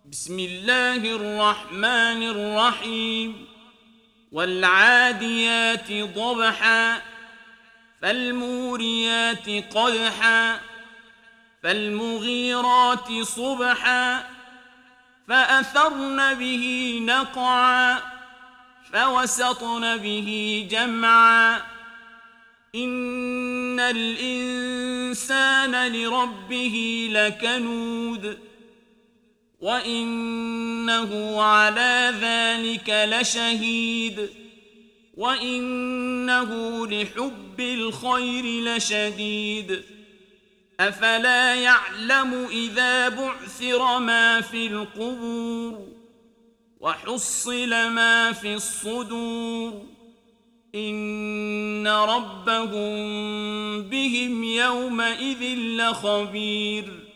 بسم الله الرحمن الرحيم والعاديات ضبحا فالموريات قدحا فالمغيرات صبحا فأثرن به نقعا فوسطن به جمعا إن الإنسان لربه لكنود وإنه على ذلك لشهيد وإنه لحب الخير لشديد أفلا يعلم إذا بعثر ما في القبور وحصل ما في الصدور إن ربهم بهم يومئذ لخبير